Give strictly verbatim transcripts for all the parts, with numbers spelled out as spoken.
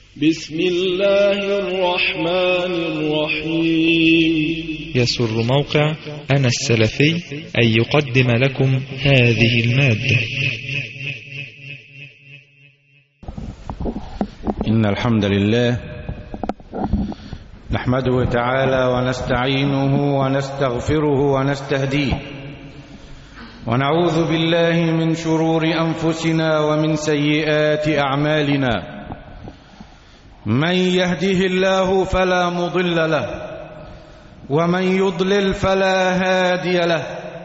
بسم الله الرحمن الرحيم. يسر موقع أنا السلفي أن يقدم لكم هذه المادة. إن الحمد لله نحمده تعالى ونستعينه ونستغفره ونستهديه، ونعوذ بالله من شرور أنفسنا ومن سيئات أعمالنا. من يهده الله فلا مضل له، ومن يضلل فلا هادي له،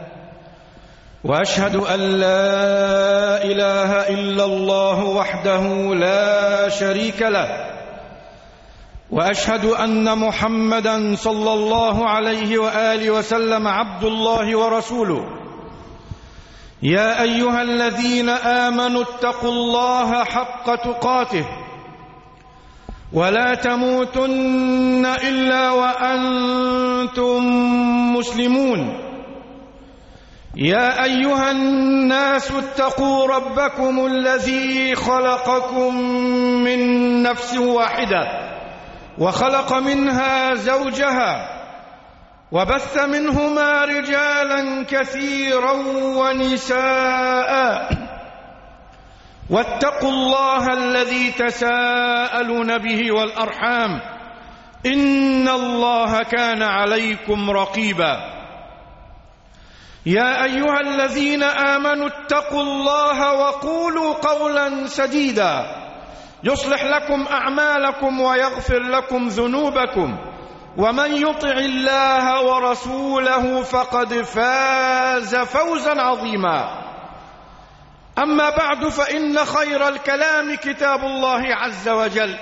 وأشهد أن لا إله إلا الله وحده لا شريك له، وأشهد أن محمدا صلى الله عليه وآله وسلم عبد الله ورسوله. يا أيها الذين آمنوا اتقوا الله حق تقاته ولا تموتن إلا وأنتم مسلمون. يا أيها الناس اتقوا ربكم الذي خلقكم من نفس واحدة وخلق منها زوجها وبث منهما رجالا كثيرا ونساء، واتقوا الله الذي تساءلون به والأرحام إن الله كان عليكم رقيبا. يا أيها الذين آمنوا اتقوا الله وقولوا قولا سديدا يصلح لكم أعمالكم ويغفر لكم ذنوبكم، ومن يطع الله ورسوله فقد فاز فوزا عظيما. أما بعد، فإن خير الكلام كتاب الله عز وجل،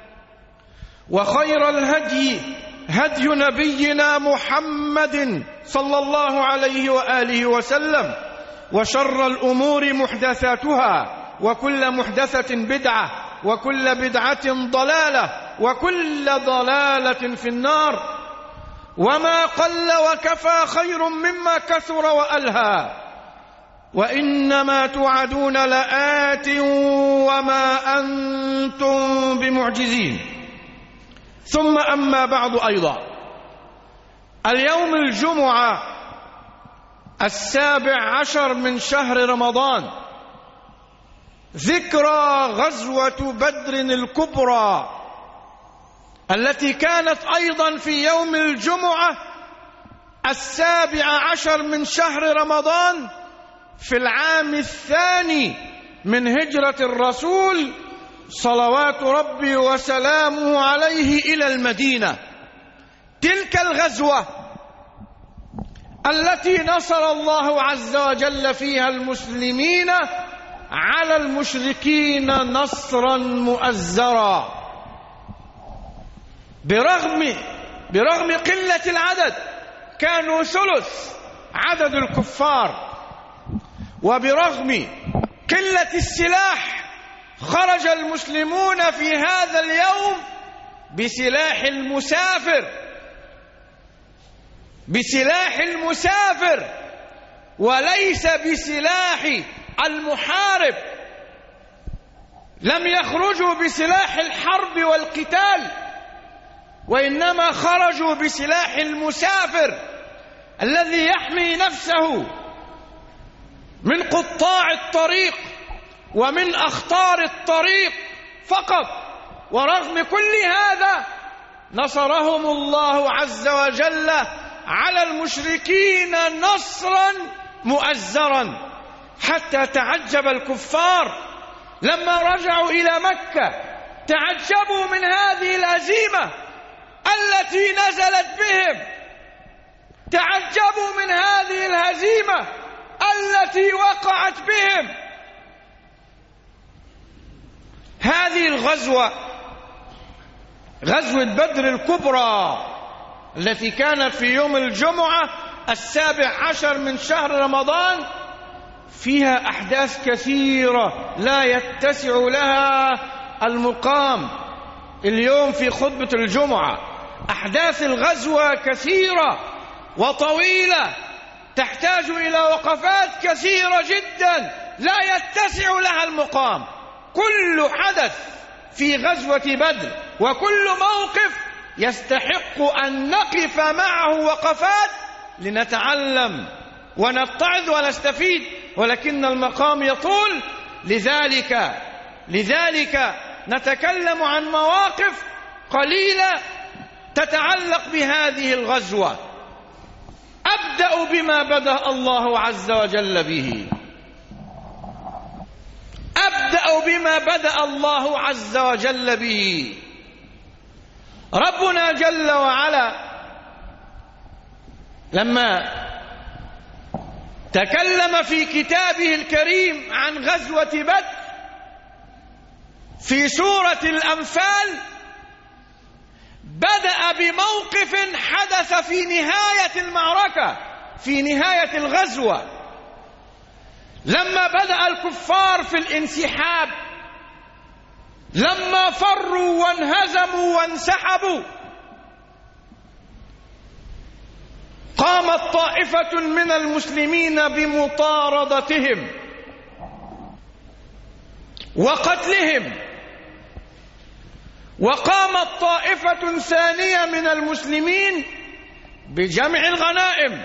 وخير الهدي هدي نبينا محمد صلى الله عليه وآله وسلم، وشر الأمور محدثاتها، وكل محدثة بدعة، وكل بدعة ضلالة، وكل ضلالة في النار. وما قل وكفى خير مما كثر وألهى، وإنما توعدون لآت وما أنتم بمعجزين. ثم أما بعد، أيضا اليوم الجمعة السابع عشر من شهر رمضان، ذكرى غزوة بدر الكبرى التي كانت أيضا في يوم الجمعة السابع عشر من شهر رمضان في العام الثاني من هجرة الرسول صلوات ربي وسلامه عليه إلى المدينة. تلك الغزوة التي نصر الله عز وجل فيها المسلمين على المشركين نصرا مؤزرا، برغم برغم قلة العدد، كانوا ثلث عدد الكفار، وبرغم قلة السلاح خرج المسلمون في هذا اليوم بسلاح المسافر بسلاح المسافر وليس بسلاح المحارب. لم يخرجوا بسلاح الحرب والقتال، وإنما خرجوا بسلاح المسافر الذي يحمي نفسه من قطاع الطريق ومن أخطار الطريق فقط. ورغم كل هذا نصرهم الله عز وجل على المشركين نصرا مؤزرا، حتى تعجب الكفار لما رجعوا إلى مكة، تعجبوا من هذه الهزيمة التي نزلت بهم، تعجبوا من هذه الهزيمة التي وقعت بهم. هذه الغزوة، غزوة بدر الكبرى التي كانت في يوم الجمعة السابع عشر من شهر رمضان، فيها أحداث كثيرة لا يتسع لها المقام اليوم في خطبة الجمعة. أحداث الغزوة كثيرة وطويلة، تحتاج إلى وقفات كثيرة جدا لا يتسع لها المقام. كل حدث في غزوة بدر، وكل موقف يستحق أن نقف معه وقفات لنتعلم ونتعظ ونستفيد، ولكن المقام يطول، لذلك لذلك نتكلم عن مواقف قليلة تتعلق بهذه الغزوة. أبدأ بما بدأ الله عز وجل به أبدأ بما بدأ الله عز وجل به ربنا جل وعلا لما تكلم في كتابه الكريم عن غزوة بدر في سورة الأنفال بدأ بموقف حدث في نهاية المعركة، في نهاية الغزوة، لما بدأ الكفار في الانسحاب، لما فروا وانهزموا وانسحبوا، قامت طائفة من المسلمين بمطاردتهم وقتلهم، وقامت طائفة ثانية من المسلمين بجمع الغنائم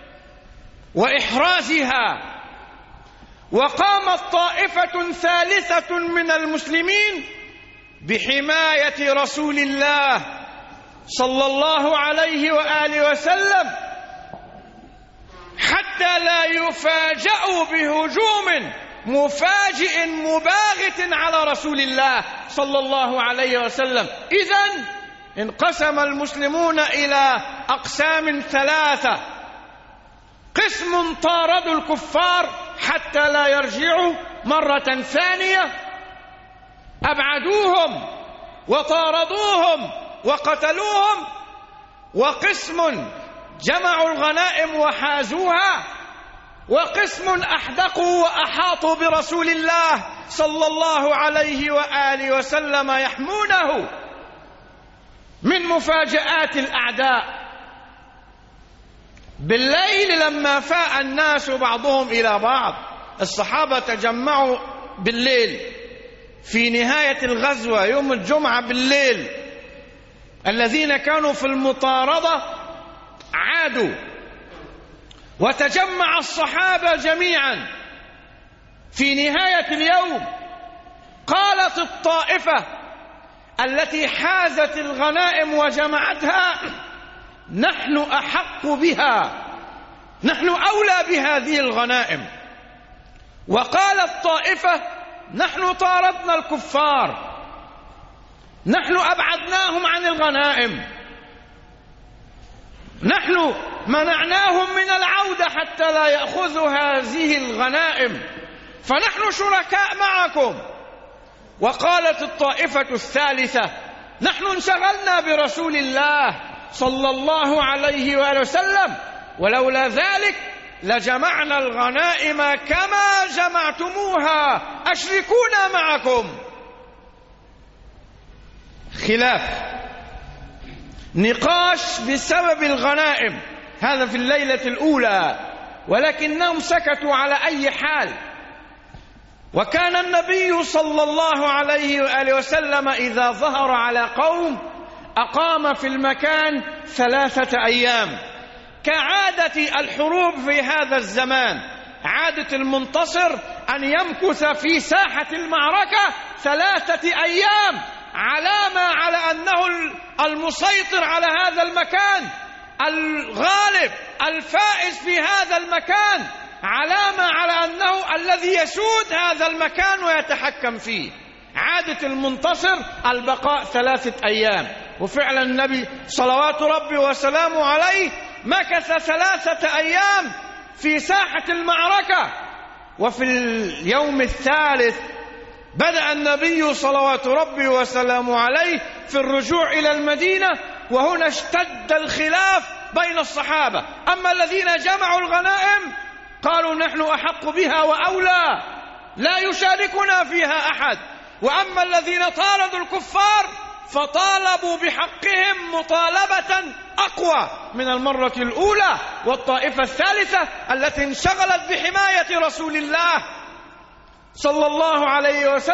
وإحرازها، وقامت طائفة ثالثة من المسلمين بحماية رسول الله صلى الله عليه وآله وسلم حتى لا يفاجأوا بهجوم مفاجئ مباغت على رسول الله صلى الله عليه وسلم. إذن انقسم المسلمون إلى أقسام ثلاثة: قسم طاردوا الكفار حتى لا يرجعوا مرة ثانية، أبعدوهم وطاردوهم وقتلوهم، وقسم جمعوا الغنائم وحازوها، وقسم أحدقوا وأحاطوا برسول الله صلى الله عليه وآله وسلم يحمونه من مفاجآت الأعداء. بالليل لما فاء الناس بعضهم إلى بعض، الصحابة تجمعوا بالليل في نهاية الغزوة يوم الجمعة بالليل، الذين كانوا في المطاردة عادوا، وتجمع الصحابة جميعا في نهاية اليوم. قالت الطائفة التي حازت الغنائم وجمعتها: نحن أحق بها، نحن أولى بهذه الغنائم. وقالت طائفة: نحن طاردنا الكفار، نحن أبعدناهم عن الغنائم، نحن منعناهم من العودة حتى لا يأخذوا هذه الغنائم، فنحن شركاء معكم. وقالت الطائفة الثالثة: نحن انشغلنا برسول الله صلى الله عليه وآله وسلم، ولولا ذلك لجمعنا الغنائم كما جمعتموها، أشركونا معكم. خلاف، نقاش بسبب الغنائم، هذا في الليلة الأولى، ولكنهم سكتوا على أي حال. وكان النبي صلى الله عليه وآله وسلم إذا ظهر على قوم أقام في المكان ثلاثة أيام، كعادة الحروب في هذا الزمان. عادة المنتصر أن يمكث في ساحة المعركة ثلاثة أيام، علامة على أنه المسيطر على هذا المكان، الغالب الفائز في هذا المكان، علامة على أنه الذي يسود هذا المكان ويتحكم فيه. عادة المنتصر البقاء ثلاثة أيام، وفعلا النبي صلوات ربي وسلامه عليه مكث ثلاثة أيام في ساحة المعركة. وفي اليوم الثالث بدأ النبي صلوات ربي وسلامه عليه في الرجوع إلى المدينة، وهنا اشتد الخلاف بين الصحابة. أما الذين جمعوا الغنائم قالوا: نحن أحق بها وأولى، لا يشاركنا فيها أحد. وأما الذين طاردوا الكفار فطالبوا بحقهم مطالبة أقوى من المرة الأولى. والطائفة الثالثة التي انشغلت بحماية رسول الله صلى الله عليه وسلم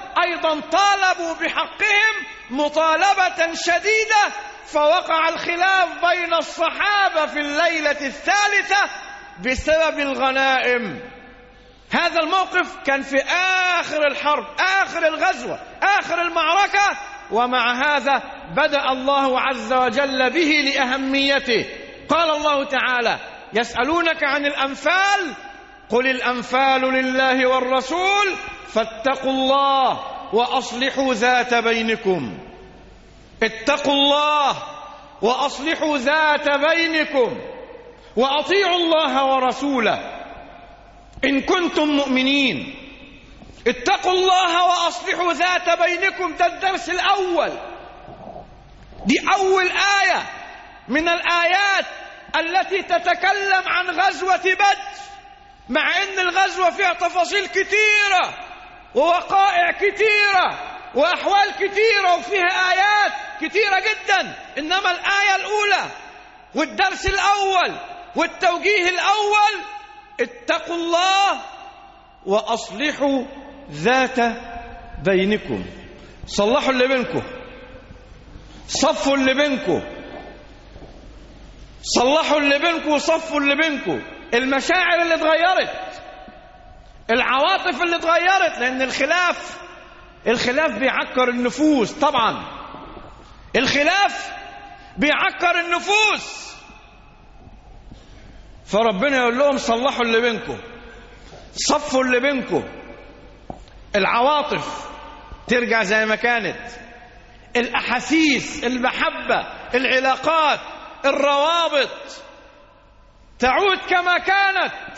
أيضا طالبوا بحقهم مطالبة شديدة، فوقع الخلاف بين الصحابة في الليلة الثالثة بسبب الغنائم. هذا الموقف كان في آخر الحرب، آخر الغزوة، آخر المعركة، ومع هذا بدأ الله عز وجل به لأهميته. قال الله تعالى: يسألونك عن الأنفال قل الأنفال لله والرسول فاتقوا الله وأصلحوا ذات بينكم. اتقوا الله وأصلحوا ذات بينكم وأطيعوا الله ورسوله إن كنتم مؤمنين. اتقوا الله وأصلحوا ذات بينكم، ده الدرس الأول، دي أول آية من الآيات التي تتكلم عن غزوة بدر، مع أن الغزوة فيها تفاصيل كثيرة ووقائع كثيرة وأحوال كثيرة وفيها آيات كثيرة جدا، إنما الآية الأولى والدرس الأول والتوجيه الأول: اتقوا الله وأصلحوا ذات بينكم. صلحوا اللي بينكم، صفوا اللي بينكم، صلحوا اللي بينكم وصفوا اللي بينكم. المشاعر اللي اتغيرت، العواطف اللي اتغيرت، لأن الخلاف الخلاف بيعكر النفوس. طبعا الخلاف بيعكر النفوس، فربنا يقول لهم: صلحوا اللي بينكم، صفوا اللي بينكم. العواطف ترجع زي ما كانت، الأحاسيس، المحبة، العلاقات، الروابط تعود كما كانت.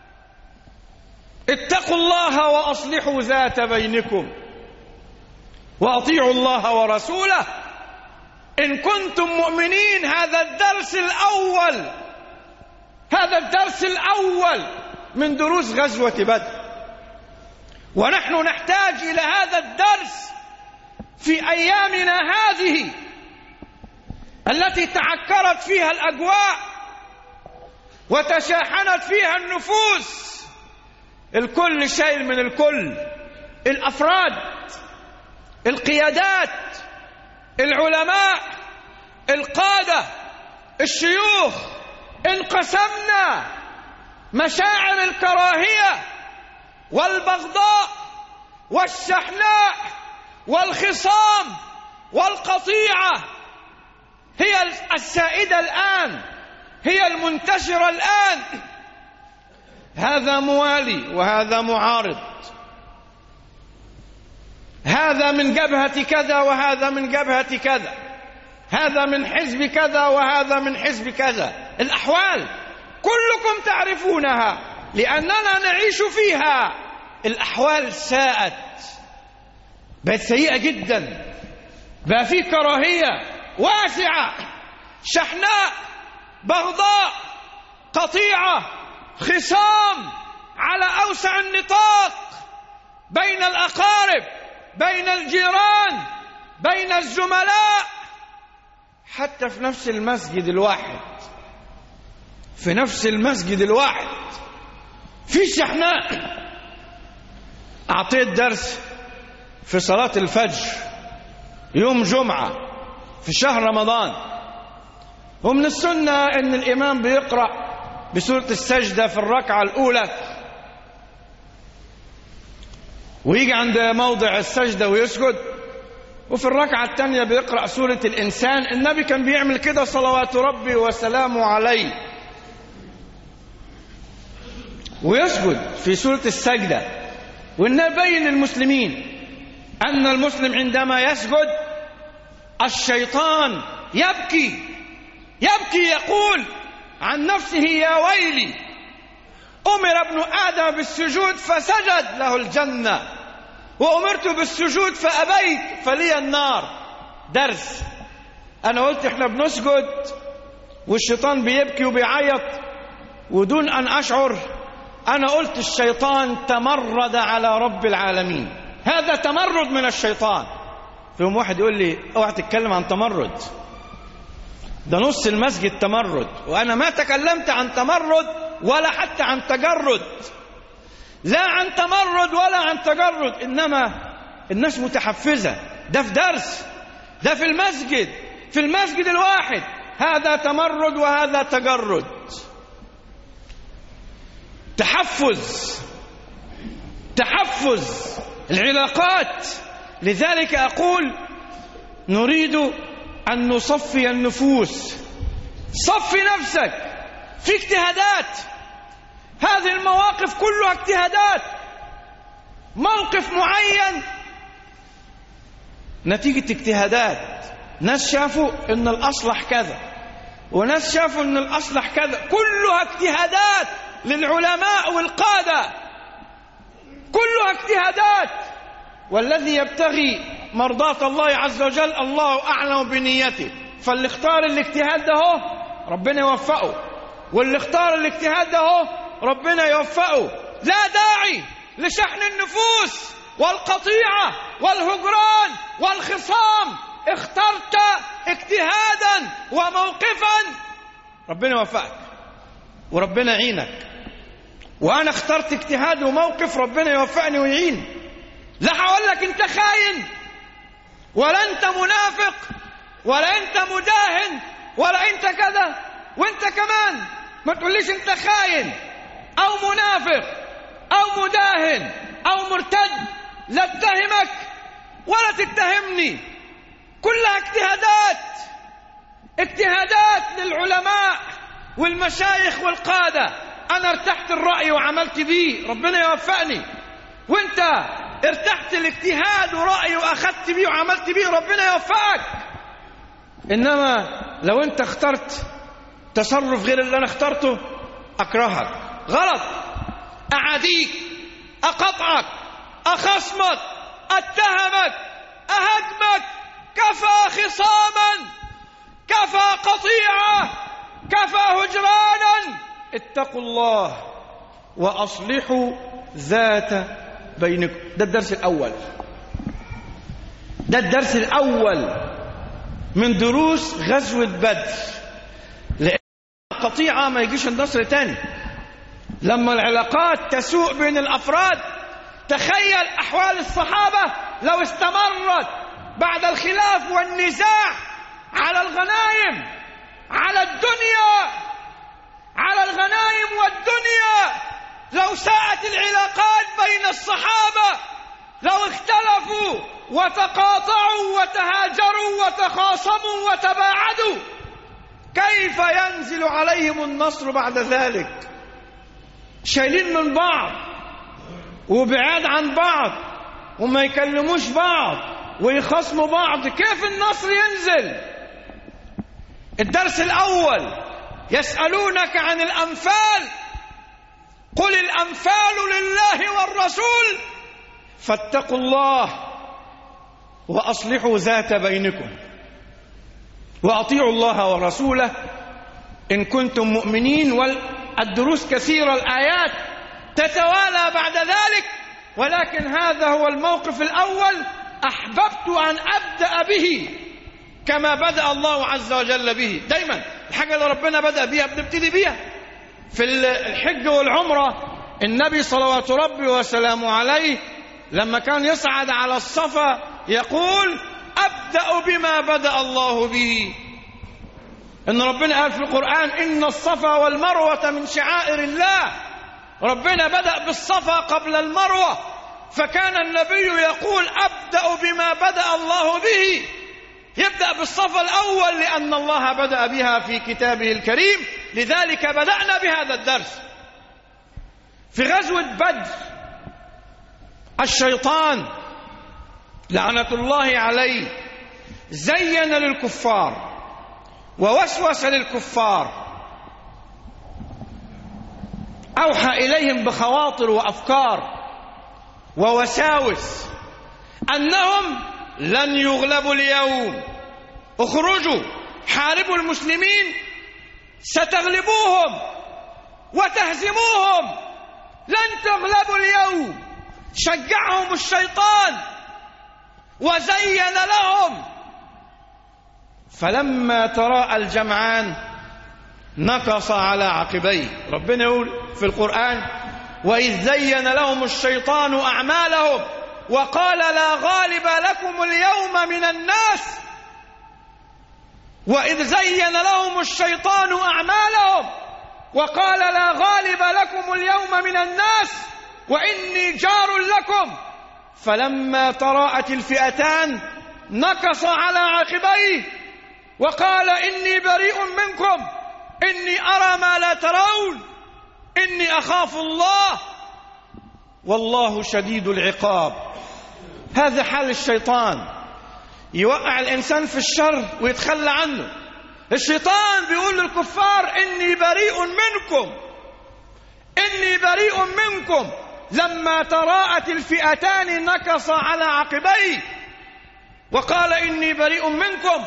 اتقوا الله وأصلحوا ذات بينكم وأطيعوا الله ورسوله إن كنتم مؤمنين. هذا الدرس الأول، هذا الدرس الأول من دروس غزوة بدر، ونحن نحتاج إلى هذا الدرس في أيامنا هذه التي تعكرت فيها الأجواء وتشاحنت فيها النفوس. الكل شايل من الكل، الأفراد، القيادات، العلماء، القادة، الشيوخ. انقسمنا، مشاعر الكراهية والبغضاء والشحناء والخصام والقطيعة هي السائدة الآن، هي المنتشرة الآن. هذا موالي وهذا معارض، هذا من جبهة كذا وهذا من جبهة كذا، هذا من حزب كذا وهذا من حزب كذا. الأحوال كلكم تعرفونها لأننا نعيش فيها. الأحوال ساءت، بقت سيئة جدا، بقى في كراهية واسعة، شحناء، بغضاء، قطيعة، خصام على أوسع النطاق، بين الأقارب، بين الجيران، بين الزملاء، حتى في نفس المسجد الواحد، في نفس المسجد الواحد في شحناء. أعطيت درس في صلاة الفجر يوم جمعة في شهر رمضان، ومن السنة أن الإمام بيقرأ بسورة السجدة في الركعة الأولى، ويجي عند موضع السجدة ويسجد، وفي الركعة الثانية بيقرأ سورة الإنسان. النبي كان بيعمل كده صلوات ربي وسلامه عليه، ويسجد في سورة السجدة. والنبي للمسلمين أن المسلم عندما يسجد الشيطان يبكي يبكي يقول عن نفسه: يا ويلي، أمر ابن آدم بالسجود فسجد له الجنة، وأمرت بالسجود فأبيت فلي النار. درس. أنا قلت إحنا بنسجد والشيطان بيبكي وبيعيط ودون أن أشعر. أنا قلت الشيطان تمرد على رب العالمين، هذا تمرد من الشيطان. فيهم واحد يقول لي: اوعى تتكلم عن تمرد، ده نص المسجد تمرد. وأنا ما تكلمت عن تمرد ولا حتى عن تجرد، لا عن تمرد ولا عن تجرد، إنما الناس متحفزة، ده في درس، ده في المسجد، في المسجد الواحد، هذا تمرد وهذا تجرد، تحفز تحفز العلاقات. لذلك أقول نريد أن نصفي النفوس. صفي نفسك في اجتهادات، هذه المواقف كلها اجتهادات. موقف معين نتيجة اجتهادات، ناس شافوا ان الأصلح كذا وناس شافوا ان الأصلح كذا، كلها اجتهادات للعلماء والقادة، كلها اجتهادات. والذي يبتغي مرضاة الله عز وجل الله أعلم بنيته، فاللي اختار الاجتهاد ده هو ربنا يوفقه، واللي اختار الاجتهاد ده هو ربنا يوفقه. لا داعي لشحن النفوس والقطيعة والهجران والخصام. اخترت اجتهادا وموقفا ربنا يوفقك وربنا يعينك، وانا اخترت اجتهاد وموقف ربنا يوفقني ويعين. لا هقول لك انت خاين ولا انت منافق ولا انت مداهن ولا انت كذا، وانت كمان ما تقوليش انت خاين او منافق او مداهن او مرتد، لا اتهمك ولا تتهمني. كلها اجتهادات، اجتهادات للعلماء والمشايخ والقادة. انا ارتحت الرأي وعملت بيه ربنا يوفقني، وانت ارتحت الاجتهاد ورأي واخدت بيه وعملت بيه ربنا يوفقك. انما لو انت اخترت تصرف غير اللي انا اخترته اكرهك، غلط، اعاديك، اقطعك، اخصمك، اتهمك، اهاجمك. كفى خصاما، كفى قطيعة، كفى هجرانا. اتقوا الله واصلحوا ذات بينكم. ده الدرس الاول، ده الدرس الاول من دروس غزوة بدر. لأن القطيعة ما يجيش النصر تاني لما العلاقات تسوء بين الافراد. تخيل احوال الصحابة لو استمرت بعد الخلاف والنزاع على الغنائم، على الدنيا، على الغنائم والدنيا. لو ساءت العلاقات بين الصحابة، لو اختلفوا وتقاطعوا وتهاجروا وتخاصموا وتباعدوا، كيف ينزل عليهم النصر بعد ذلك؟ شايلين من بعض وبعاد عن بعض وما يكلموش بعض ويخصموا بعض، كيف النصر ينزل؟ الدرس الأول: يسألونك عن الأنفال، قل الأنفال لله والرسول فاتقوا الله وأصلحوا ذات بينكم وأطيعوا الله ورسوله إن كنتم مؤمنين. والدروس كثيرة، الآيات تتوالى بعد ذلك، ولكن هذا هو الموقف الأول أحببت أن أبدأ به كما بدأ الله عز وجل به. دايما الحاجة اللي ربنا بدأ بها بنبتدي بها. في الحج والعمرة النبي صلوات ربي وسلامه عليه لما كان يصعد على الصفا يقول: أبدأ بما بدأ الله به. إن ربنا قال في القرآن: إن الصفا والمروة من شعائر الله. ربنا بدأ بالصفا قبل المروة، فكان النبي يقول: أبدأ بما بدأ الله به. يبدأ بالصفا الأول لأن الله بدأ بها في كتابه الكريم، لذلك بدأنا بهذا الدرس. في غزوة بدر الشيطان لعنة الله عليه زين للكفار ووسوس للكفار، أوحى إليهم بخواطر وأفكار ووساوس أنهم لن يغلبوا اليوم، اخرجوا حاربوا المسلمين ستغلبوهم وتهزموهم، لن تغلبوا اليوم. شجعهم الشيطان وزين لهم، فلما تراءى الجمعان نكص على عقبيه. ربنا يقول في القرآن: وإذ زين لهم الشيطان أعمالهم وقال لا غالب لكم اليوم من الناس. وإذ زين لهم الشيطان أعمالهم وقال لا غالب لكم اليوم من الناس وإني جار لكم، فلما تراءت الفئتان نكص على عقبيه وقال إني بريء منكم إني أرى ما لا ترون إني أخاف الله والله شديد العقاب. هذا حال الشيطان، يوقع الإنسان في الشر ويتخلى عنه. الشيطان بيقول للكفار إني بريء منكم إني بريء منكم. لما تراءت الفئتان نكص على عقبيه وقال إني بريء منكم.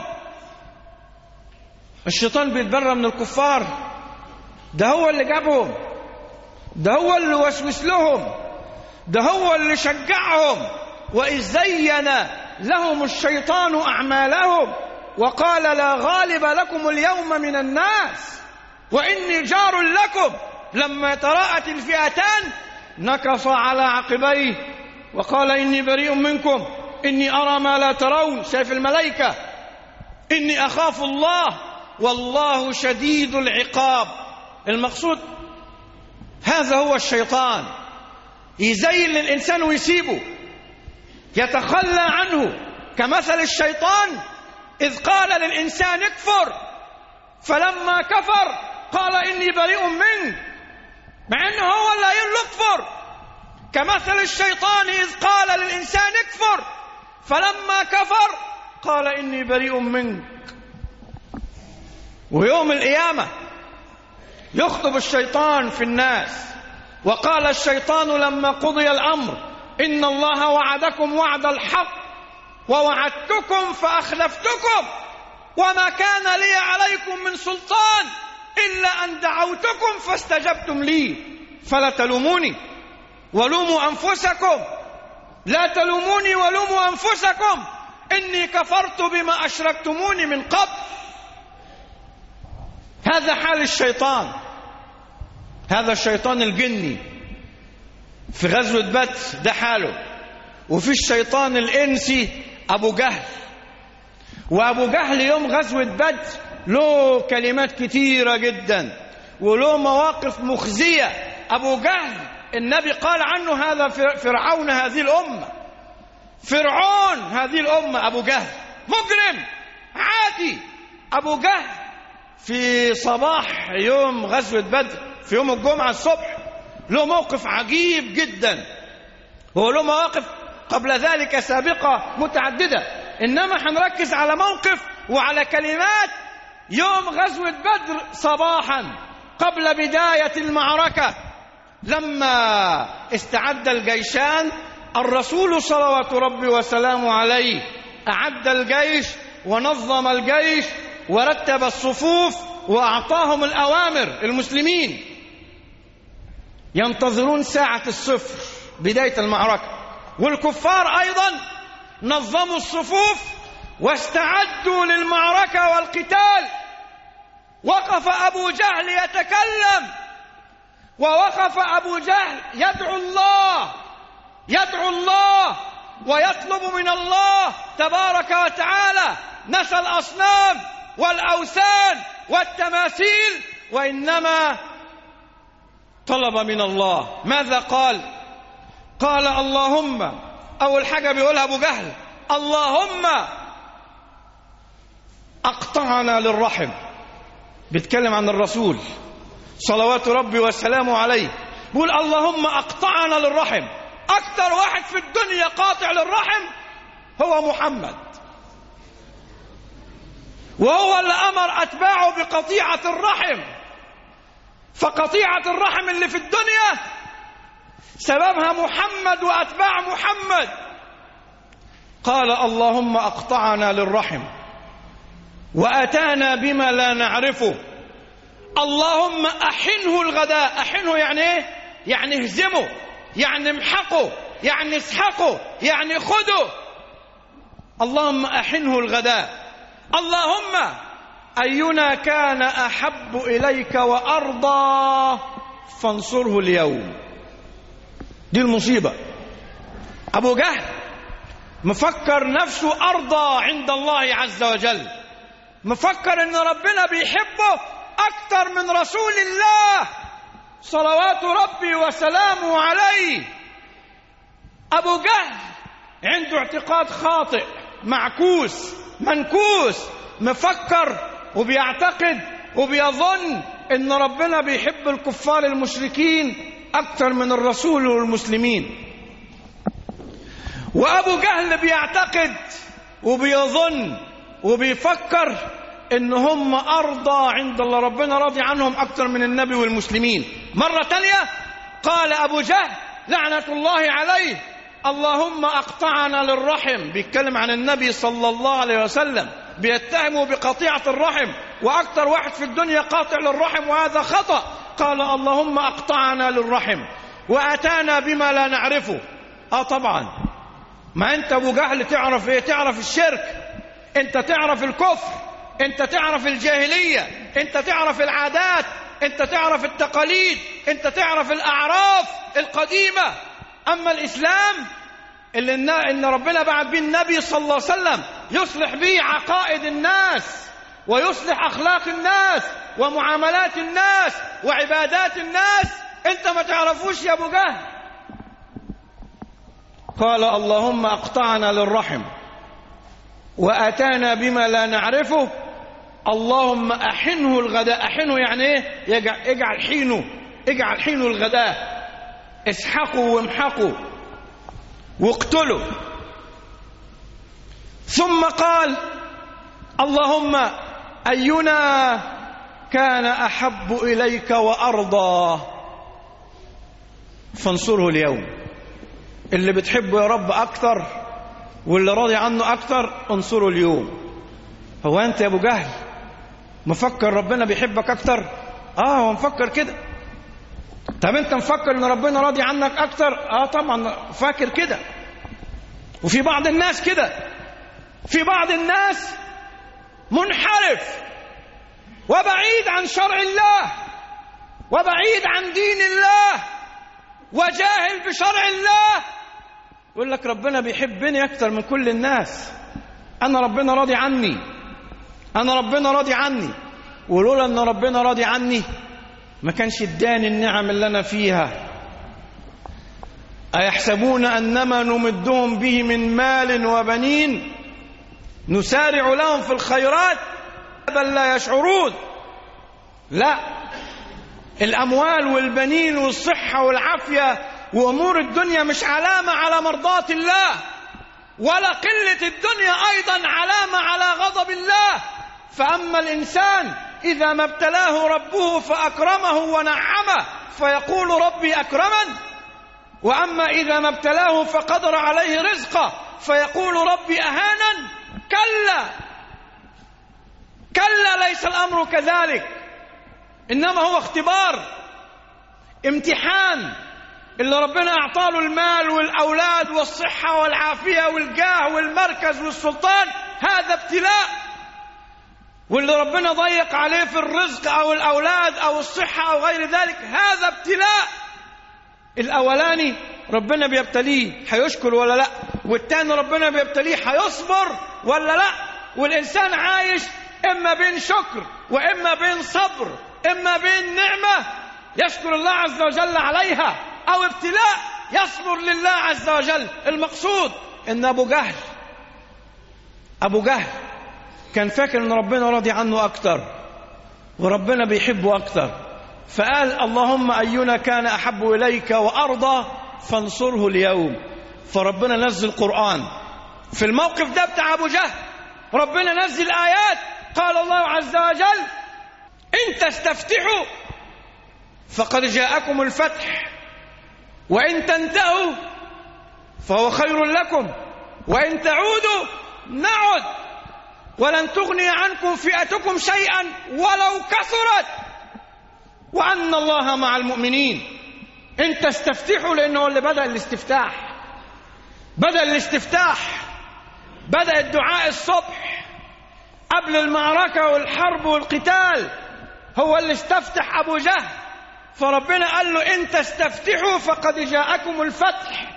الشيطان بيتبرى من الكفار، ده هو اللي جابهم، ده هو اللي وسوس لهم، ده هو اللي شجعهم. وإذ زين لهم الشيطان أعمالهم وقال لا غالب لكم اليوم من الناس وإني جار لكم. لما تراءت الفئتان نكص على عقبيه وقال إني بريء منكم إني أرى ما لا ترون، شايف الملائكة، إني أخاف الله والله شديد العقاب. المقصود هذا هو الشيطان، يزين للإنسان ويسيبه، يتخلى عنه، كمثل الشيطان إذ قال للإنسان اكفر فلما كفر قال إني بريء منك، مع أنه هو اللي قال له اكفر. كمثل الشيطان إذ قال للإنسان اكفر فلما كفر قال إني بريء منك. ويوم القيامة يخطب الشيطان في الناس وقال الشيطان لما قضي الأمر إن الله وعدكم وعد الحق ووعدتكم فأخلفتكم وما كان لي عليكم من سلطان إلا أن دعوتكم فاستجبتم لي فلا تلوموني ولوموا أنفسكم لا تلوموني ولوموا أنفسكم إني كفرت بما أشركتموني من قبل. هذا حال الشيطان، هذا الشيطان الجني في غزوة بدر ده حاله. وفي الشيطان الإنسي أبو جهل، وأبو جهل يوم غزوة بدر له كلمات كتيرة جدا وله مواقف مخزية. أبو جهل النبي قال عنه هذا فرعون هذه الأمة، فرعون هذه الأمة أبو جهل، مجرم عادي. أبو جهل في صباح يوم غزوة بدر في يوم الجمعة الصبح له موقف عجيب جدا، هو له مواقف قبل ذلك سابقة متعددة، إنما هنركز على موقف وعلى كلمات يوم غزوة بدر صباحا قبل بداية المعركة. لما استعد الجيشان الرسول صلوات ربي وسلامه عليه أعد الجيش ونظم الجيش ورتب الصفوف وأعطاهم الأوامر. المسلمين ينتظرون ساعة الصفر بداية المعركة، والكفار أيضا نظموا الصفوف واستعدوا للمعركة والقتال. وقف أبو جهل يتكلم، ووقف أبو جهل يدعو الله يدعو الله ويطلب من الله تبارك وتعالى، نسى الأصنام والأوثان والتماثيل وإنما طلب من الله. ماذا قال؟ قال اللهم، أول حاجة بيقولها أبو جهل اللهم أقطعنا للرحم، بيتكلم عن الرسول صلوات ربي وسلامه عليه، بيقول اللهم أقطعنا للرحم. أكثر واحد في الدنيا قاطع للرحم هو محمد، وهو اللي أمر أتباعه بقطيعة الرحم. فقطيعة الرحم اللي في الدنيا سببها محمد وأتباع محمد. قال اللهم أقطعنا للرحم وأتانا بما لا نعرفه، اللهم أحنه الغداء. أحنه يعني إيه؟ يعني اهزمه، يعني امحقه، يعني اسحقه، يعني خذه. اللهم أحنه الغداء. اللهم أينا كان أحب إليك وأرضى فانصره اليوم. دي المصيبة، أبو جهل مفكر نفسه أرضى عند الله عز وجل، مفكر إن ربنا بيحبه أكتر من رسول الله صلوات ربي وسلامه عليه. أبو جهل عنده اعتقاد خاطئ معكوس منكوس، مفكر وبيعتقد وبيظن إن ربنا بيحب الكفار المشركين أكتر من الرسول والمسلمين. وأبو جهل بيعتقد وبيظن وبيفكر إن هم أرضى عند الله، ربنا راضي عنهم أكتر من النبي والمسلمين. مرة تانية قال أبو جهل لعنة الله عليه: اللهم أقطعنا للرحم. بيتكلم عن النبي صلى الله عليه وسلم، بيتهموا بقطيعة الرحم، وأكتر واحد في الدنيا قاطع للرحم، وهذا خطأ. قال اللهم أقطعنا للرحم وأتانا بما لا نعرفه. آه طبعا، ما أنت أبو جهل تعرف إيه؟ تعرف الشرك، أنت تعرف الكفر، أنت تعرف الجاهلية، أنت تعرف العادات، أنت تعرف التقاليد، أنت تعرف الأعراف القديمة. أما الإسلام اللي إن ربنا بعت به النبي صلى الله عليه وسلم يصلح به عقائد الناس، ويصلح أخلاق الناس، ومعاملات الناس، وعبادات الناس، أنت ما تعرفوش يا أبو جهل. قال اللهم أقطعنا للرحم وأتانا بما لا نعرفه، اللهم أحنه الغداء. أحنه يعني إيه؟ اجعل حينه، اجعل حينه الغداء، اسحقوا وامحقوا واقتلوا. ثم قال اللهم أينا كان أحب إليك وأرضى فانصره اليوم. اللي بتحبه يا رب أكثر واللي راضي عنه أكثر انصره اليوم. هو أنت يا أبو جهل مفكر ربنا بيحبك أكثر؟ آه هو مفكر كده. طب أنت مفكر إن ربنا راضي عنك أكثر؟ آه طبعا فاكر كده. وفي بعض الناس كده، في بعض الناس منحرف وبعيد عن شرع الله وبعيد عن دين الله وجاهل بشرع الله، يقول لك ربنا بيحبني أكثر من كل الناس، أنا ربنا راضي عني، أنا ربنا راضي عني. ولولا أن ربنا راضي عني ما كانش اداني النعم اللي أنا فيها. أيحسبون أنما نمدهم به من مال وبنين نسارع لهم في الخيرات بل لا يشعرون. لا، الأموال والبنين والصحة والعافية وأمور الدنيا مش علامة على مرضاة الله، ولا قلة الدنيا أيضا علامة على غضب الله. فأما الإنسان إذا ما ابتلاه ربه فأكرمه ونعمه فيقول ربي أكرمن، وأما إذا ما ابتلاه فقدر عليه رزقه فيقول ربي أهانن. كلا كلا، ليس الأمر كذلك، إنما هو اختبار، امتحان. اللي ربنا أعطاه المال والأولاد والصحة والعافية والجاه والمركز والسلطان هذا ابتلاء، واللي ربنا ضيق عليه في الرزق أو الأولاد أو الصحة أو غير ذلك هذا ابتلاء. الأولاني ربنا بيبتليه هيشكر ولا لا، والتاني ربنا بيبتليه هيصبر ولا لا. والإنسان عايش إما بين شكر وإما بين صبر، إما بين نعمة يشكر الله عز وجل عليها أو ابتلاء يصبر لله عز وجل. المقصود إن أبو جهل أبو جهل كان فاكر إن ربنا راضي عنه أكتر وربنا بيحبه أكتر، فقال اللهم أينا كان أحب إليك وأرضى فانصره اليوم. فربنا نزل قرآن في الموقف ده بتاع أبو جهل، ربنا نزل آيات. قال الله عز وجل إن تستفتحوا فقد جاءكم الفتح وإن تنتهوا فهو خير لكم وإن تعودوا نعد ولن تغني عنكم فئتكم شيئا ولو كثرت وأن الله مع المؤمنين. إن تستفتحوا، لأنه اللي بدأ الاستفتاح، بدأ الاستفتاح بدأ الدعاء الصبح قبل المعركة والحرب والقتال، هو اللي استفتح أبو جهل. فربنا قال له إن تستفتحوا فقد جاءكم الفتح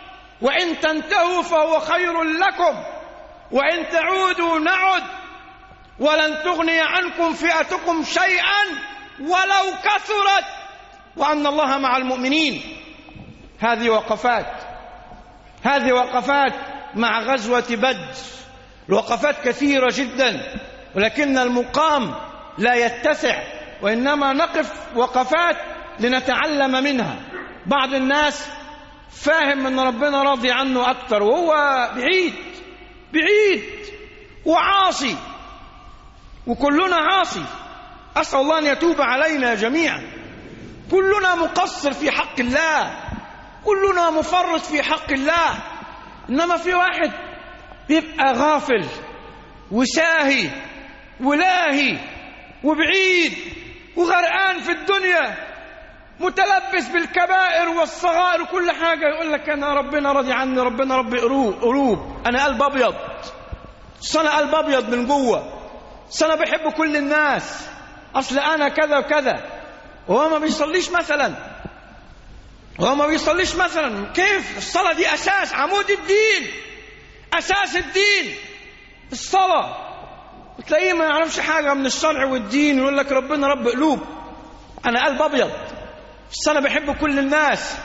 وإن تنتهوا فهو خير لكم وإن تعودوا نعد ولن تغني عنكم فئتكم شيئا ولو كثرت وأن الله مع المؤمنين. هذه وقفات هذه وقفات مع غزوة بدر. الوقفات كثيرة جدا ولكن المقام لا يتسع، وإنما نقف وقفات لنتعلم منها. بعض الناس فاهم أن ربنا راضي عنه أكثر وهو بعيد بعيد وعاصي، وكلنا عاصي. أسأل الله أن يتوب علينا جميعا. كلنا مقصر في حق الله، كلنا مفرط في حق الله، إنما في واحد بيبقى غافل وساهي ولاهي وبعيد وغرقان في الدنيا، متلبس بالكبائر والصغائر وكل حاجة، يقول لك أنا ربنا راضي عني، ربنا ربي قلوب، أنا قلب أبيض، أنا قلب أبيض من جوه، أنا بحب كل الناس، أصل أنا كذا وكذا. وهو ما بيصليش مثلا، وهو ما بيصليش مثلا. كيف؟ الصلاة دي أساس، عمود الدين، أساس الدين الصلاة. وتلاقيه ما يعرفش حاجة من الشرع والدين، يقول لك ربنا رب قلوب، أنا قلب أبيض، بس أنا بحب كل الناس.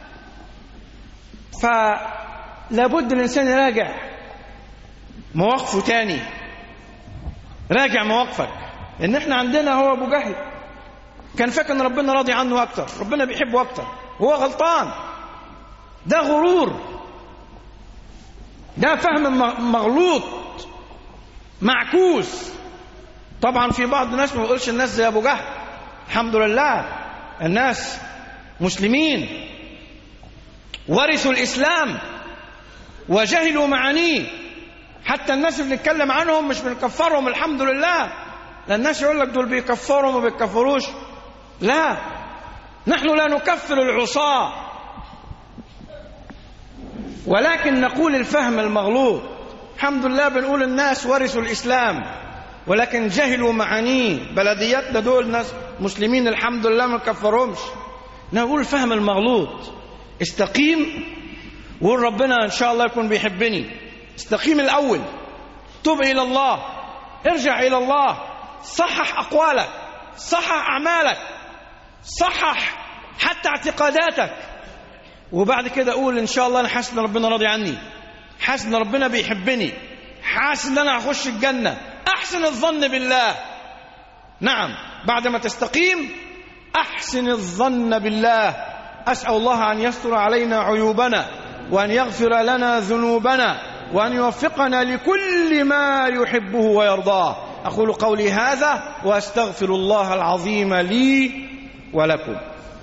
فلابد الإنسان يراجع مواقفه تاني، راجع مواقفك. إن إحنا عندنا هو أبو جهل كان فاكر إن ربنا راضي عنه أكتر، ربنا بيحبه أكتر، هو غلطان. ده غرور، ده فهم مغلوط معكوس. طبعا في بعض الناس ما بيقولش الناس زي أبو جهل، الحمد لله الناس مسلمين ورثوا الإسلام وجهلوا معانيه. حتى الناس اللي بنتكلم عنهم مش بنكفرهم، الحمد لله. لأن الناس يقول لك دول بيكفروا وما بيكفروش. لا، نحن لا نكفر العصاة، ولكن نقول الفهم المغلوط. الحمد لله بنقول الناس ورثوا الإسلام ولكن جهلوا معانيه. بلدياتنا دول ناس مسلمين الحمد لله ما نكفرهمش، نقول الفهم المغلوط. استقيم وقول ربنا إن شاء الله يكون بيحبني. استقيم الأول، توب إلى الله، ارجع إلى الله، صحح أقوالك، صحح أعمالك، صحح حتى اعتقاداتك، وبعد كده أقول إن شاء الله أنا حاسس إن ربنا راضي عني، حاسس إن ربنا بيحبني، حاسس إن أنا هخش الجنة. أحسن الظن بالله. نعم، بعد ما تستقيم أحسن الظن بالله. أسأل الله أن يستر علينا عيوبنا وأن يغفر لنا ذنوبنا وأن يوفقنا لكل ما يحبه ويرضاه. أقول قولي هذا وأستغفر الله العظيم لي ولكم.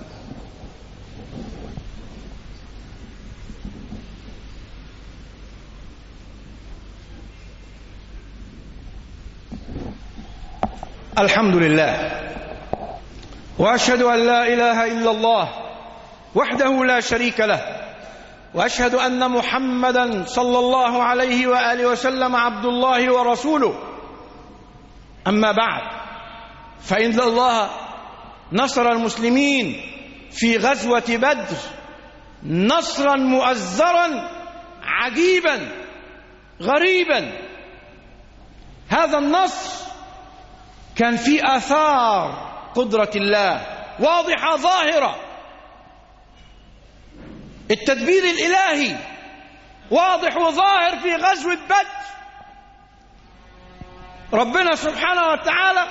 الحمد لله وأشهد أن لا إله إلا الله وحده لا شريك له، وأشهد أن محمدا صلى الله عليه وآله وسلم عبد الله ورسوله. أما بعد، فإن الله نصر المسلمين في غزوة بدر نصرا مؤزرا عجيبا غريبا. هذا النصر كان فيه آثار قدرة الله واضحة ظاهرة. التدبير الإلهي واضح وظاهر في غزوة بدر. ربنا سبحانه وتعالى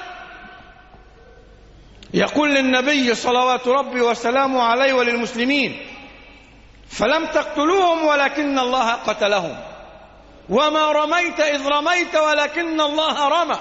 يقول للنبي صلوات ربي وسلامه عليه وللمسلمين: فلم تقتلوهم ولكن الله قتلهم وما رميت إذ رميت ولكن الله رمى.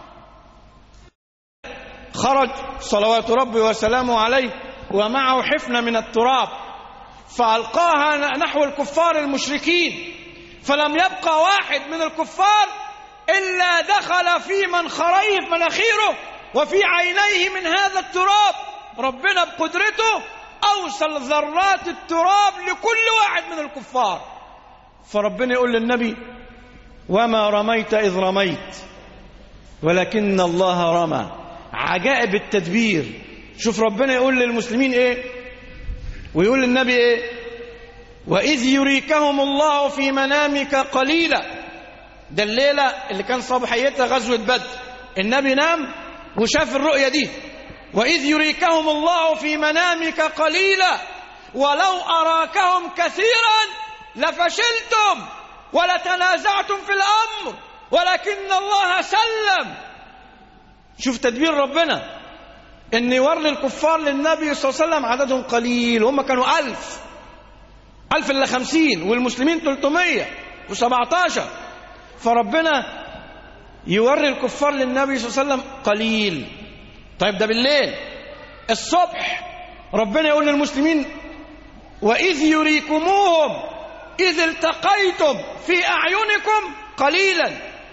خرج صلوات ربي وسلامه عليه ومعه حفنة من التراب فألقاها نحو الكفار المشركين، فلم يبقى واحد من الكفار إلا دخل في منخريه مناخيره وفي عينيه من هذا التراب. ربنا بقدرته أوصل ذرات التراب لكل واحد من الكفار. فربنا يقول للنبي: وما رميت إذ رميت ولكن الله رمى. عجائب التدبير. شوف ربنا يقول للمسلمين إيه ويقول للنبي إيه: وإذ يريكهم الله في منامك قليلا. ده الليلة اللي كان صباحيتها غزوة بدر، النبي نام وشاف الرؤية دي. وإذ يريكهم الله في منامك قليلا ولو أراكهم كثيرا لفشلتم ولتنازعتم في الأمر ولكن الله سلم. شوف تدبير ربنا إن يوري الكفار للنبي صلى الله عليه وسلم عددهم قليل، هم كانوا ألف ألف إلا خمسين والمسلمين ثلاثمية وسبعتاشر، فربنا يوري الكفار للنبي صلى الله عليه وسلم قليل. طيب ده بالليل. الصبح ربنا يقول للمسلمين وإذ يريكموهم إذ التقيتم في أعينكم قليلا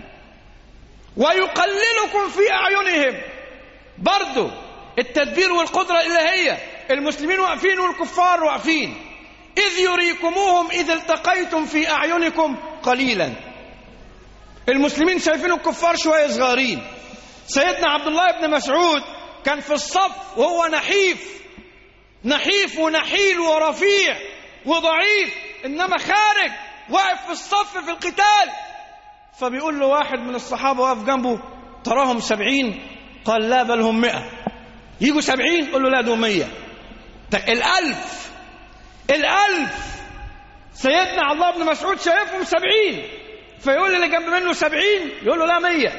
ويقللكم في أعينهم. برضو التدبير والقدرة الإلهية، المسلمين واقفين والكفار واقفين. إذ يريكموهم إذ التقيتم في أعينكم قليلا. المسلمين شايفين الكفار شوية صغارين. سيدنا عبد الله بن مسعود كان في الصف وهو نحيف نحيف ونحيل ورفيع وضعيف، إنما خارج واقف في الصف في القتال. فبيقول له واحد من الصحابة واقف جنبه تراهم سبعين؟ قال لا بل هم مئة. يجوا سبعين؟ قل له لا دول مية. الألف الألف سيدنا عبد الله بن مسعود شايفهم سبعين، فيقول اللي جنب منه سبعين يقول له لا مية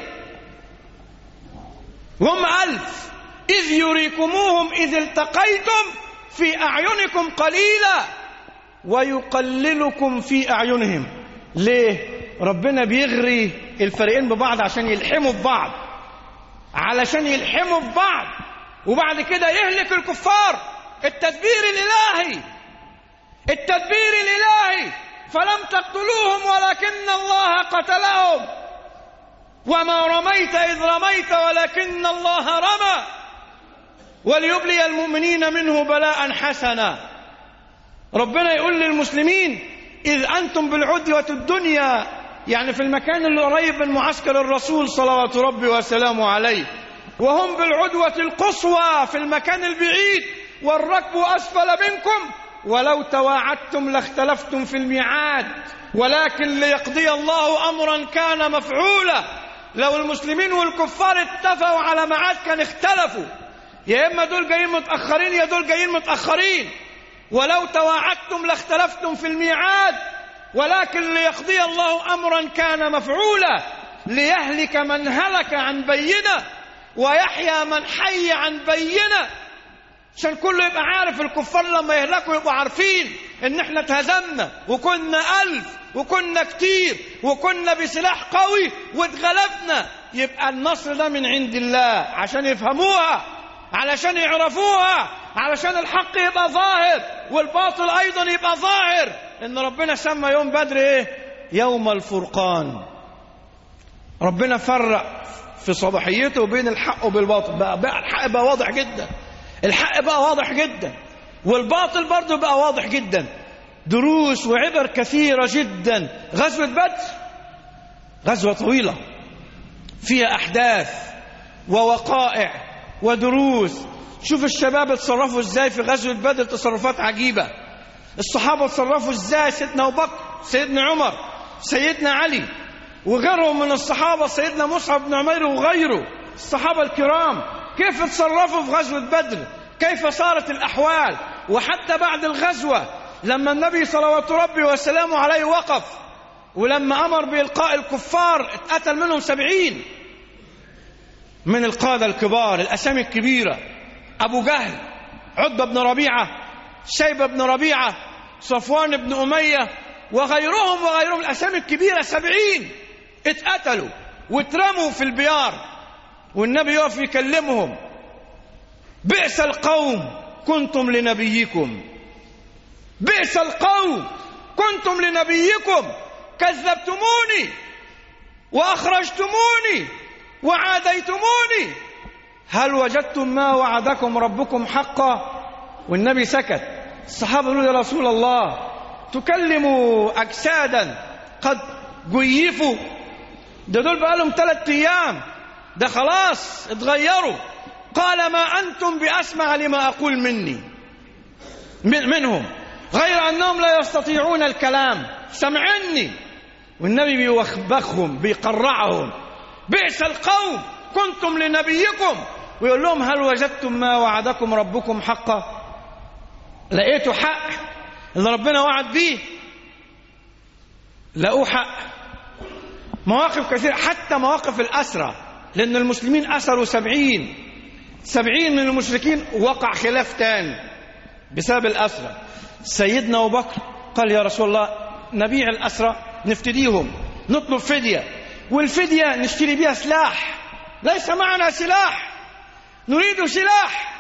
وهم ألف. إذ يريكموهم إذ التقيتم في أعينكم قليلا ويقللكم في أعينهم. ليه؟ ربنا بيغري الفريقين ببعض عشان يلحموا ببعض، علشان يلحموا ببعض وبعد كده يهلك الكفار. التدبير الإلهي التدبير الإلهي فلم تقتلوهم ولكن الله قتلهم وما رميت إذ رميت ولكن الله رمى وليبلي المؤمنين منه بلاء حسنا. ربنا يقول للمسلمين إذ أنتم بالعدوة الدنيا، يعني في المكان اللي قريب من معسكر الرسول صلوات ربي وسلامه عليه، وهم بالعدوة القصوى في المكان البعيد والركب أسفل منكم ولو تواعدتم لاختلفتم في الميعاد ولكن ليقضي الله أمرا كان مفعولا. لو المسلمين والكفار اتفقوا على ميعاد كان اختلفوا، يا إما دول جايين متأخرين يا دول جايين متأخرين. ولو تواعدتم لاختلفتم في الميعاد ولكن ليقضي الله أمرا كان مفعولا ليهلك من هلك عن بينة ويحيى من حي عن بينة. عشان كله يبقى عارف، الكفار لما يهلكوا يبقوا عارفين ان احنا اتهزمنا وكنا ألف وكنا كتير وكنا بسلاح قوي واتغلبنا. يبقى النصر ده من عند الله عشان يفهموها، علشان يعرفوها، علشان الحق يبقى ظاهر والباطل ايضا يبقى ظاهر. ان ربنا سمى يوم بدر ايه؟ يوم الفرقان. ربنا فرق في صباحيته بين الحق وبالباطل. بقى, بقى الحق بقى واضح جدا، الحق بقى واضح جدا والباطل برضه بقى واضح جدا. دروس وعبر كثيرة جدا. غزوة بدر غزوة طويلة فيها أحداث ووقائع ودروس. شوف الشباب اتصرفوا ازاي في غزوة بدر، تصرفات عجيبة. الصحابة اتصرفوا ازاي، سيدنا أبو بكر، سيدنا عمر، سيدنا علي وغيرهم من الصحابة، سيدنا مصعب بن عمير وغيره الصحابة الكرام، كيف اتصرفوا في غزوة بدر، كيف صارت الأحوال. وحتى بعد الغزوة لما النبي صلوات ربي وسلامه عليه وقف ولما أمر بإلقاء الكفار اتقتل منهم سبعين من القادة الكبار، الأسامي الكبيرة: أبو جهل، عتبة بن ربيعة، شيبة بن ربيعة، صفوان بن أمية وغيرهم وغيرهم. الأسامي الكبيرة سبعين اتقتلوا واترموا في البيار، والنبي يقف يكلمهم: بئس القوم كنتم لنبيكم، بئس القوم كنتم لنبيكم، كذبتموني وأخرجتموني وعاديتموني، هل وجدتم ما وعدكم ربكم حقا؟ والنبي سكت. الصحابة قالوا: يا رسول الله تكلموا أجسادا قد جيفوا، ده دول بقى لهم ثلاثة أيام، ده خلاص اتغيروا. قال: ما أنتم بأسمع لما أقول مني من منهم، غير أنهم لا يستطيعون الكلام، سمعني. والنبي بيوبخهم بيقرعهم: بئس القوم كنتم لنبيكم. ويقول لهم: هل وجدتم ما وعدكم ربكم حقا؟ لقيتوا حق اللي ربنا وعد بيه؟ لقوه حق. مواقف كثيرة، حتى مواقف الأسرى، لأن المسلمين أسروا سبعين سبعين من المشركين، وقع خلاف تاني بسبب الأسرى. سيدنا أبو بكر قال: يا رسول الله، نبيع الأسرى نفتديهم، نطلب فدية، والفدية نشتري بها سلاح، ليس معنا سلاح، نريد سلاح،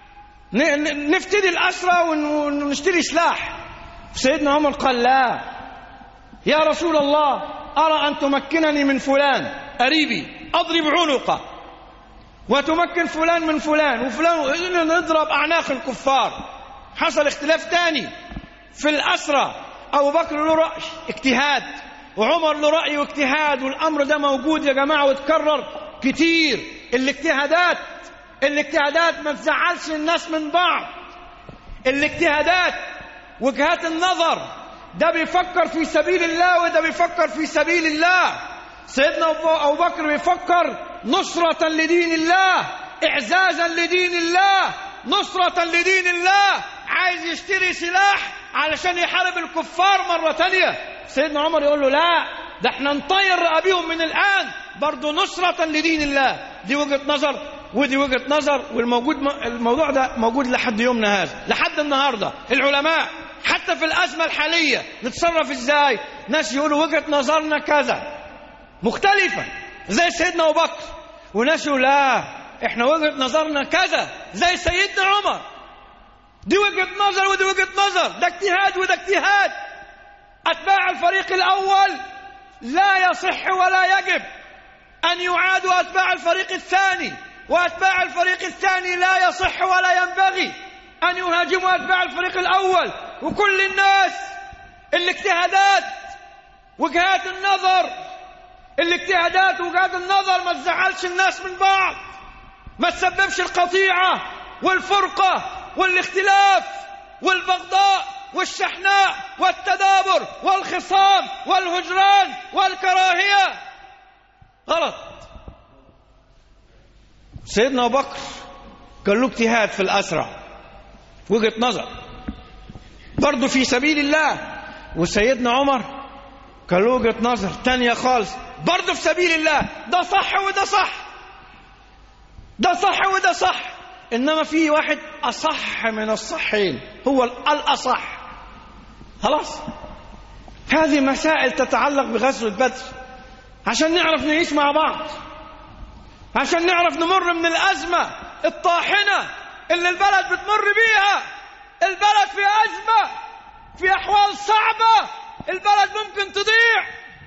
نفتدي الأسرى ونشتري سلاح. سيدنا عمر قال: لا يا رسول الله، أرى أن تمكنني من فلان قريبي أضرب عنقه، وتمكن فلان من فلان وفلان، نضرب أعناق الكفار. حصل اختلاف تاني في الأسرى. أبو بكر له رأي اجتهاد، وعمر له رأي واجتهاد، والأمر ده موجود يا جماعة وتكرر كتير. الاجتهادات الاجتهادات ما تزعلش الناس من بعض. الاجتهادات وجهات النظر، ده بيفكر في سبيل الله وده بيفكر في سبيل الله. سيدنا أبو بكر بيفكر نصرة لدين الله، إعزازا لدين الله، نصرة لدين الله، عايز يشتري سلاح علشان يحارب الكفار مرة تانية. سيدنا عمر يقول له: لا، ده احنا نطير رقابيهم من الآن، برضو نصرة لدين الله. دي وجهة نظر ودي وجهة نظر، والموجود الموضوع ده موجود لحد يومنا هذا، لحد النهاردة. العلماء حتى في الأزمة الحالية نتصرف ازاي؟ ناس يقولوا وجهة نظرنا كذا مختلفة زي سيدنا أبو بكر، وناس يقولوا لا، احنا وجهة نظرنا كذا زي سيدنا عمر. دي وجهة نظر ودي وجهة نظر، ده اجتهاد وده اجتهاد. أتباع الفريق الأول لا يصح ولا يجب أن يعادوا أتباع الفريق الثاني، وأتباع الفريق الثاني لا يصح ولا ينبغي أن يهاجموا أتباع الفريق الأول. وكل الناس الاجتهادات وجهات النظر، الاجتهادات وجهات النظر ما تزعلش الناس من بعض، ما تسببش القطيعة والفرقة والاختلاف والبغضاء والشحناء والتدابر والخصام والهجران والكراهية. غلط. سيدنا أبو بكر كان له اجتهاد في الأسرى، وجهة نظر برضه في سبيل الله. وسيدنا عمر كان له وجهة نظر تانية خالص برضه في سبيل الله. ده صح وده صح، ده صح وده صح، إنما في واحد أصح من الصحين، هو الأصح. خلاص، هذه مسائل تتعلق بغزوة بدر عشان نعرف نعيش مع بعض، عشان نعرف نمر من الأزمة الطاحنة اللي البلد بتمر بيها. البلد في أزمة، في أحوال صعبة، البلد ممكن تضيع،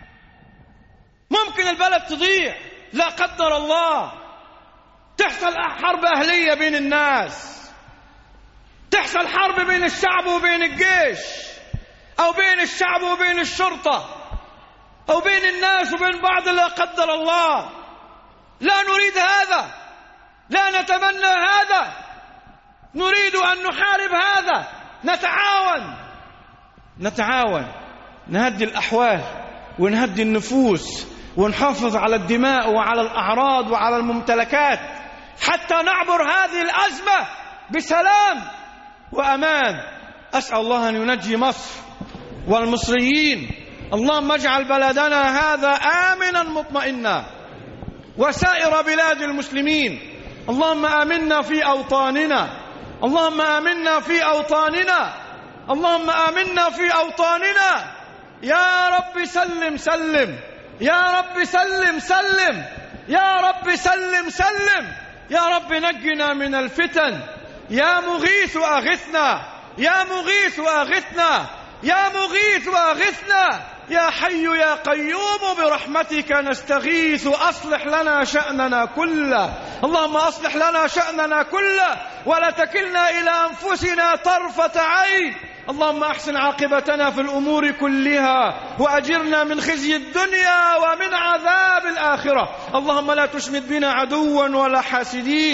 ممكن البلد تضيع لا قدر الله. تحصل حرب أهلية بين الناس، تحصل حرب بين الشعب وبين الجيش، أو بين الشعب وبين الشرطة، أو بين الناس وبين بعض لا قدر الله. لا نريد هذا، لا نتمنى هذا، نريد أن نحارب هذا. نتعاون نتعاون نهدي الأحوال ونهدي النفوس ونحافظ على الدماء وعلى الأعراض وعلى الممتلكات حتى نعبر هذه الأزمة بسلام وأمان. أسأل الله أن ينجي مصر والمصريين. اللهم اجعل بلدنا هذا آمنا مطمئنا وسائر بلاد المسلمين. اللهم آمنا في أوطاننا، اللهم آمنا في أوطاننا، اللهم آمنا في أوطاننا. يا رب سلم سلم، يا رب سلم سلم، يا رب سلم سلم، يا رب نجنا من الفتن. يا مغيث أغثنا، يا مغيث أغثنا، يا مغيث أغثنا، يا حي يا قيوم برحمتك نستغيث. أصلح لنا شأننا كله، اللهم أصلح لنا شأننا كله ولا تكلنا إلى أنفسنا طرفة عين. اللهم أحسن عاقبتنا في الأمور كلها وأجرنا من خزي الدنيا ومن عذاب الآخرة. اللهم لا تشمت بنا عدوا ولا حاسدين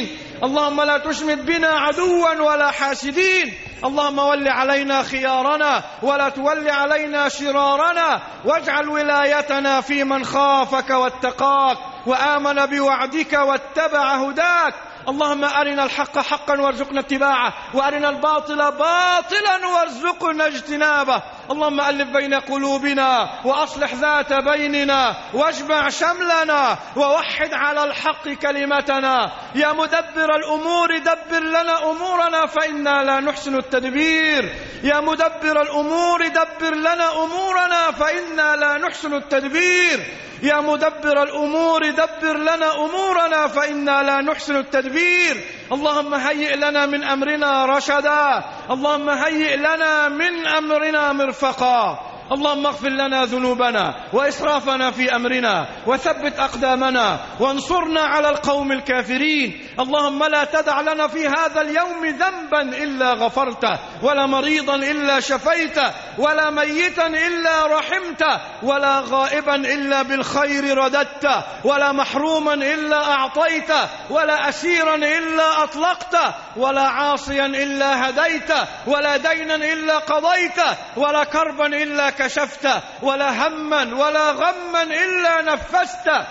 اللهم لا تشمت بنا عدوا ولا حاسدين. اللهم ول علينا خيارنا ولا تول علينا شرارنا، واجعل ولايتنا في من خافك واتقاك وآمن بوعدك واتبع هداك. اللهم أرنا الحق حقا وارزقنا اتباعه، وأرنا الباطل باطلا وارزقنا اجتنابه. اللهم ألف بين قلوبنا وأصلح ذات بيننا واجمع شملنا ووحد على الحق كلمتنا. يا مدبر الأمور دبر لنا أمورنا فإنا لا نحسن التدبير. يا مدبر الأمور دبر لنا أمورنا فإنا لا نحسن التدبير. يا مدبر الأمور دبر لنا أمورنا فإنا لا نحسن التدبير. اللهم هيئ لنا من أمرنا رشدا. اللهم هيئ لنا من أمرنا مرفقا. اللهم اغفر لنا ذنوبنا وإسرافنا في أمرنا وثبت أقدامنا وانصرنا على القوم الكافرين. اللهم لا تدع لنا في هذا اليوم ذنبا إلا غفرته، ولا مريضا إلا شفيته، ولا ميتا إلا رحمته، ولا غائبا إلا بالخير رددته، ولا محروما إلا أعطيته، ولا أسيرا إلا أطلقته، ولا عاصيا إلا هديته، ولا دينا إلا قضيته، ولا كربا إلا كشفته، ولا هما ولا غما إلا نفسته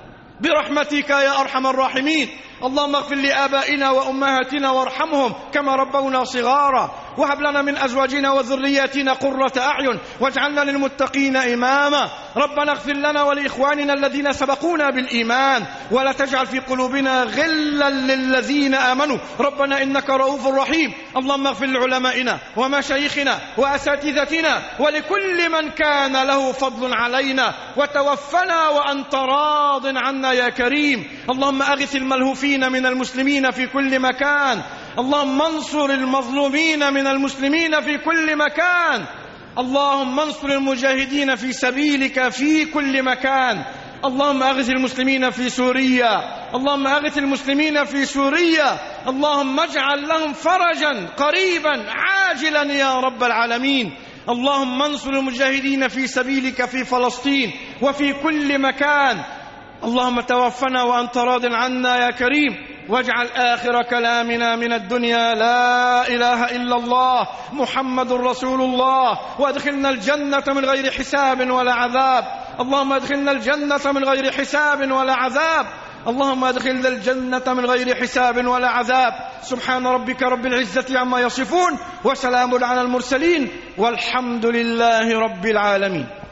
برحمتك يا أرحم الراحمين. اللهم اغفر لآبائنا وأمهاتنا وارحمهم كما ربونا صغارا، وهب لنا من أزواجنا وذرياتنا قرة أعين واجعلنا للمتقين إماما. ربنا اغفر لنا ولإخواننا الذين سبقونا بالإيمان، ولا تجعل في قلوبنا غلا للذين آمنوا ربنا إنك رؤوف رحيم. اللهم اغفر لعلمائنا ومشايخنا وأساتذتنا ولكل من كان له فضل علينا، وتوفنا وأنت راض عنا يا كريم. اللهم أغث الملهوفين من المسلمين في كل مكان. اللهم انصر المظلومين من المسلمين في كل مكان. اللهم انصر المجاهدين في سبيلك في كل مكان. اللهم أغث المسلمين في سوريا. اللهم أغث المسلمين في سوريا. اللهم اجعل لهم فرجا قريبا عاجلا يا رب العالمين. اللهم انصر المجاهدين في سبيلك في فلسطين وفي كل مكان. اللهم توفنا وأنت راض عنا يا كريم، واجعل آخر كلامنا من الدنيا لا إله إلا الله محمد رسول الله، وادخلنا الجنة من غير حساب ولا عذاب. اللهم ادخلنا الجنة من غير حساب ولا عذاب. اللهم ادخلنا الجنة من غير حساب ولا عذاب. سبحان ربك رب العزة عما يصفون، وسلام على المرسلين، والحمد لله رب العالمين.